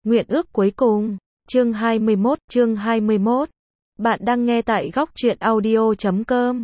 Nguyện ước cuối cùng. Chương 21. Bạn đang nghe tại góc truyện audio.com.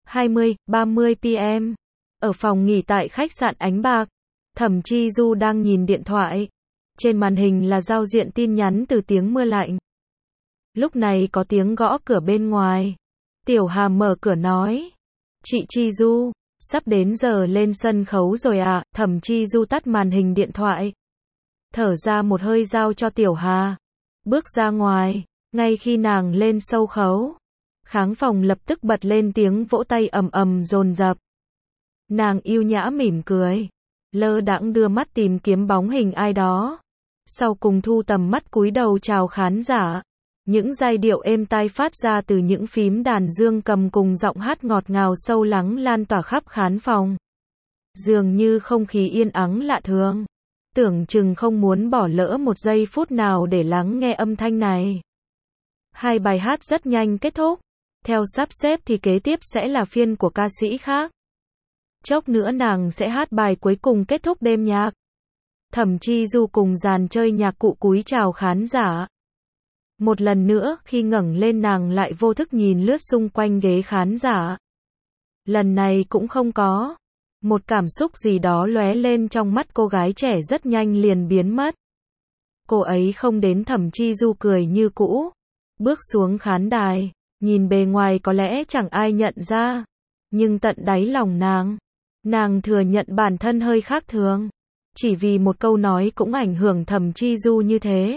20:30 p.m. Ở phòng nghỉ tại khách sạn Ánh Bạc, Thẩm Chi Du đang nhìn điện thoại. Trên màn hình là giao diện tin nhắn từ tiếng mưa lạnh. Lúc này có tiếng gõ cửa bên ngoài. Tiểu Hà mở cửa nói: "Chị Chi Du, sắp đến giờ lên sân khấu rồi à?" Thẩm Chi Du tắt màn hình điện thoại, thở ra một hơi giao cho Tiểu Hà, bước ra ngoài. Ngay khi nàng lên sân khấu, khán phòng lập tức bật lên tiếng vỗ tay ầm ầm dồn dập. Nàng yêu nhã mỉm cười, lơ đãng đưa mắt tìm kiếm bóng hình ai đó, sau cùng thu tầm mắt cúi đầu chào khán giả. Những giai điệu êm tai phát ra từ những phím đàn dương cầm cùng giọng hát ngọt ngào sâu lắng lan tỏa khắp khán phòng. Dường như không khí yên ắng lạ thường, tưởng chừng không muốn bỏ lỡ một giây phút nào để lắng nghe âm thanh này. Hai bài hát rất nhanh kết thúc, theo sắp xếp thì kế tiếp sẽ là phiên của ca sĩ khác. Chốc nữa nàng sẽ hát bài cuối cùng kết thúc đêm nhạc. Thẩm Chi Du cùng dàn chơi nhạc cụ cúi chào khán giả. Một lần nữa, khi ngẩng lên nàng lại vô thức nhìn lướt xung quanh ghế khán giả. Lần này cũng không có. Một cảm xúc gì đó lóe lên trong mắt cô gái trẻ rất nhanh liền biến mất. Cô ấy không đến. Thẩm Chi Du cười như cũ, bước xuống khán đài, nhìn bề ngoài có lẽ chẳng ai nhận ra, nhưng tận đáy lòng nàng thừa nhận bản thân hơi khác thường. Chỉ vì một câu nói cũng ảnh hưởng Thẩm Chi Du như thế.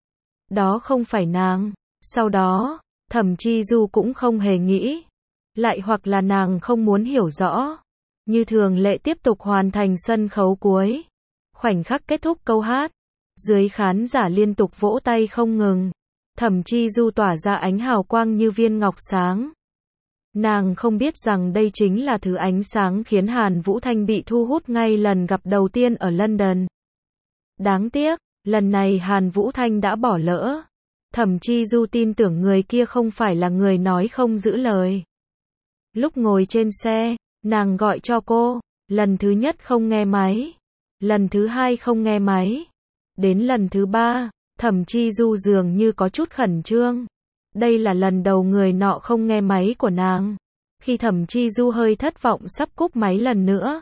Đó không phải nàng. Sau đó, Thẩm Chi Du cũng không hề nghĩ, lại hoặc là nàng không muốn hiểu rõ. Như thường lệ tiếp tục hoàn thành sân khấu cuối. Khoảnh khắc kết thúc câu hát, dưới khán giả liên tục vỗ tay không ngừng. Thẩm Chi Du tỏa ra ánh hào quang như viên ngọc sáng. Nàng không biết rằng đây chính là thứ ánh sáng khiến Hàn Vũ Thanh bị thu hút ngay lần gặp đầu tiên ở London. Đáng tiếc, lần này Hàn Vũ Thanh đã bỏ lỡ. Thẩm Chi Du tin tưởng người kia không phải là người nói không giữ lời. Lúc ngồi trên xe, nàng gọi cho cô, lần thứ nhất không nghe máy, lần thứ hai không nghe máy, đến lần thứ ba, Thẩm Chi Du dường như có chút khẩn trương. Đây là lần đầu người nọ không nghe máy của nàng. Khi Thẩm Chi Du hơi thất vọng sắp cúp máy lần nữa,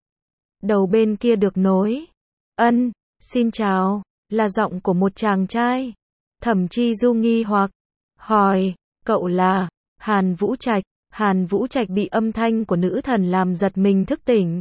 đầu bên kia được nối. Xin chào, là giọng của một chàng trai. Thẩm Chi Du nghi hoặc hỏi, cậu là Hàn Vũ Trạch? Hàn Vũ Trạch bị âm thanh của nữ thần làm giật mình thức tỉnh.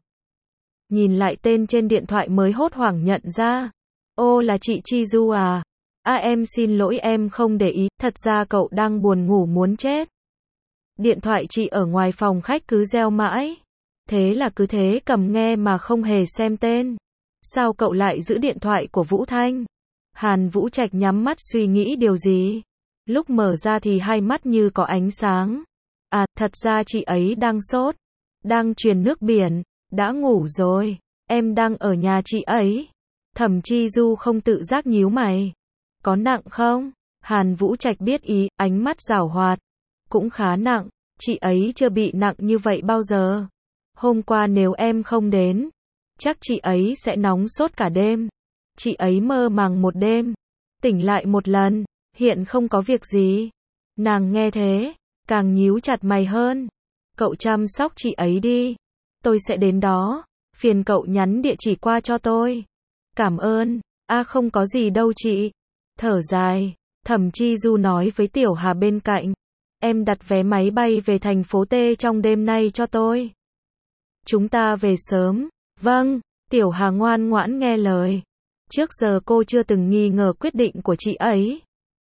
Nhìn lại tên trên điện thoại mới hốt hoảng nhận ra. Ô, là chị Chi Du à? Em xin lỗi, em không để ý, thật ra cậu đang buồn ngủ muốn chết. Điện thoại chị ở ngoài phòng khách cứ reo mãi. Thế là cứ thế cầm nghe mà không hề xem tên. Sao cậu lại giữ điện thoại của Vũ Thanh? Hàn Vũ Trạch nhắm mắt suy nghĩ điều gì. Lúc mở ra thì hai mắt như có ánh sáng. À, thật ra chị ấy đang sốt, đang truyền nước biển, đã ngủ rồi, em đang ở nhà chị ấy. Thẩm Chi Du không tự giác nhíu mày. Có nặng không? Hàn Vũ Trạch biết ý, ánh mắt giảo hoạt. Cũng khá nặng, chị ấy chưa bị nặng như vậy bao giờ. Hôm qua nếu em không đến, chắc chị ấy sẽ nóng sốt cả đêm. Chị ấy mơ màng một đêm, tỉnh lại một lần, hiện không có việc gì. Nàng nghe thế, càng nhíu chặt mày hơn. Cậu chăm sóc chị ấy đi, tôi sẽ đến đó, phiền cậu nhắn địa chỉ qua cho tôi. Cảm ơn. Không có gì đâu chị. Thở dài, Thẩm Chi Du nói với Tiểu Hà bên cạnh, em đặt vé máy bay về thành phố T trong đêm nay cho tôi. Chúng ta về sớm. Vâng. Tiểu Hà ngoan ngoãn nghe lời. Trước giờ cô chưa từng nghi ngờ quyết định của chị ấy.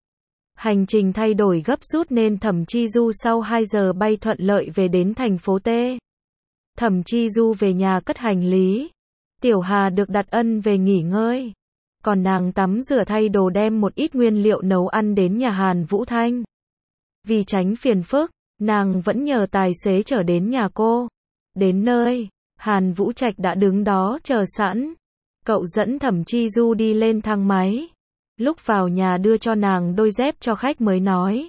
Hành trình thay đổi gấp rút nên Thẩm Chi Du sau 2 giờ bay thuận lợi về đến thành phố T. Thẩm Chi Du về nhà cất hành lý. Tiểu Hà được đặt ân về nghỉ ngơi. Còn nàng tắm rửa thay đồ đem một ít nguyên liệu nấu ăn đến nhà Hàn Vũ Thanh. Vì tránh phiền phức, nàng vẫn nhờ tài xế chở đến nhà cô. Đến nơi, Hàn Vũ Trạch đã đứng đó chờ sẵn. Cậu dẫn Thẩm Chi Du đi lên thang máy. Lúc vào nhà đưa cho nàng đôi dép cho khách mới nói.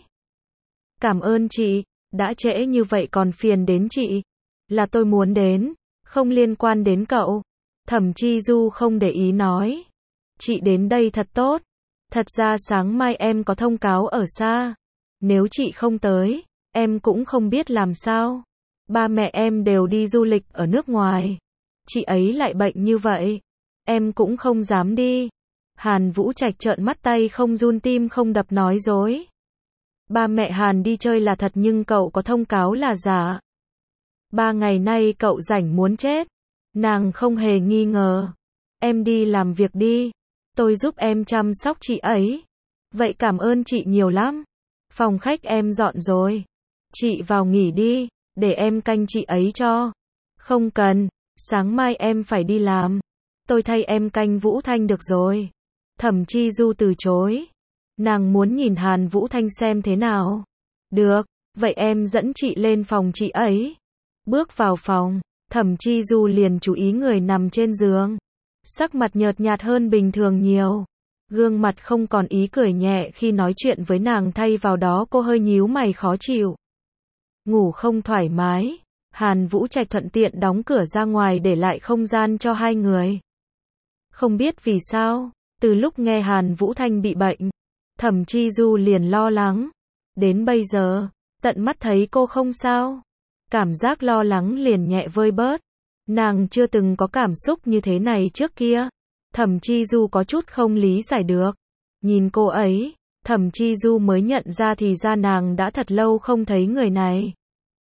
Cảm ơn chị, đã trễ như vậy còn phiền đến chị. Là tôi muốn đến, không liên quan đến cậu. Thẩm Chi Du không để ý nói. Chị đến đây thật tốt. Thật ra sáng mai em có thông cáo ở xa. Nếu chị không tới, em cũng không biết làm sao. Ba mẹ em đều đi du lịch ở nước ngoài. Chị ấy lại bệnh như vậy. Em cũng không dám đi. Hàn Vũ Trạch trợn mắt tay không run tim không đập nói dối. Ba mẹ Hàn đi chơi là thật nhưng cậu có thông cáo là giả. 3 ngày nay cậu rảnh muốn chết. Nàng không hề nghi ngờ. Em đi làm việc đi. Tôi giúp em chăm sóc chị ấy. Vậy cảm ơn chị nhiều lắm. Phòng khách em dọn rồi. Chị vào nghỉ đi, để em canh chị ấy cho. Không cần, sáng mai em phải đi làm. Tôi thay em canh Vũ Thanh được rồi. Thẩm Chi Du từ chối. Nàng muốn nhìn Hàn Vũ Thanh xem thế nào. Được, vậy em dẫn chị lên phòng chị ấy. Bước vào phòng, Thẩm Chi Du liền chú ý người nằm trên giường. Sắc mặt nhợt nhạt hơn bình thường nhiều. Gương mặt không còn ý cười nhẹ khi nói chuyện với nàng, thay vào đó cô hơi nhíu mày khó chịu. Ngủ không thoải mái, Hàn Vũ Trạch thuận tiện đóng cửa ra ngoài để lại không gian cho hai người. Không biết vì sao, từ lúc nghe Hàn Vũ Thanh bị bệnh, Thẩm Chi Du liền lo lắng. Đến bây giờ, tận mắt thấy cô không sao, cảm giác lo lắng liền nhẹ vơi bớt. Nàng chưa từng có cảm xúc như thế này trước kia. Thẩm Chi Du có chút không lý giải được. Nhìn cô ấy, Thẩm Chi Du mới nhận ra thì ra nàng đã thật lâu không thấy người này.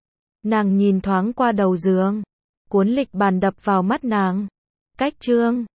Nàng nhìn thoáng qua đầu giường, cuốn lịch bàn đập vào mắt nàng. Cách chương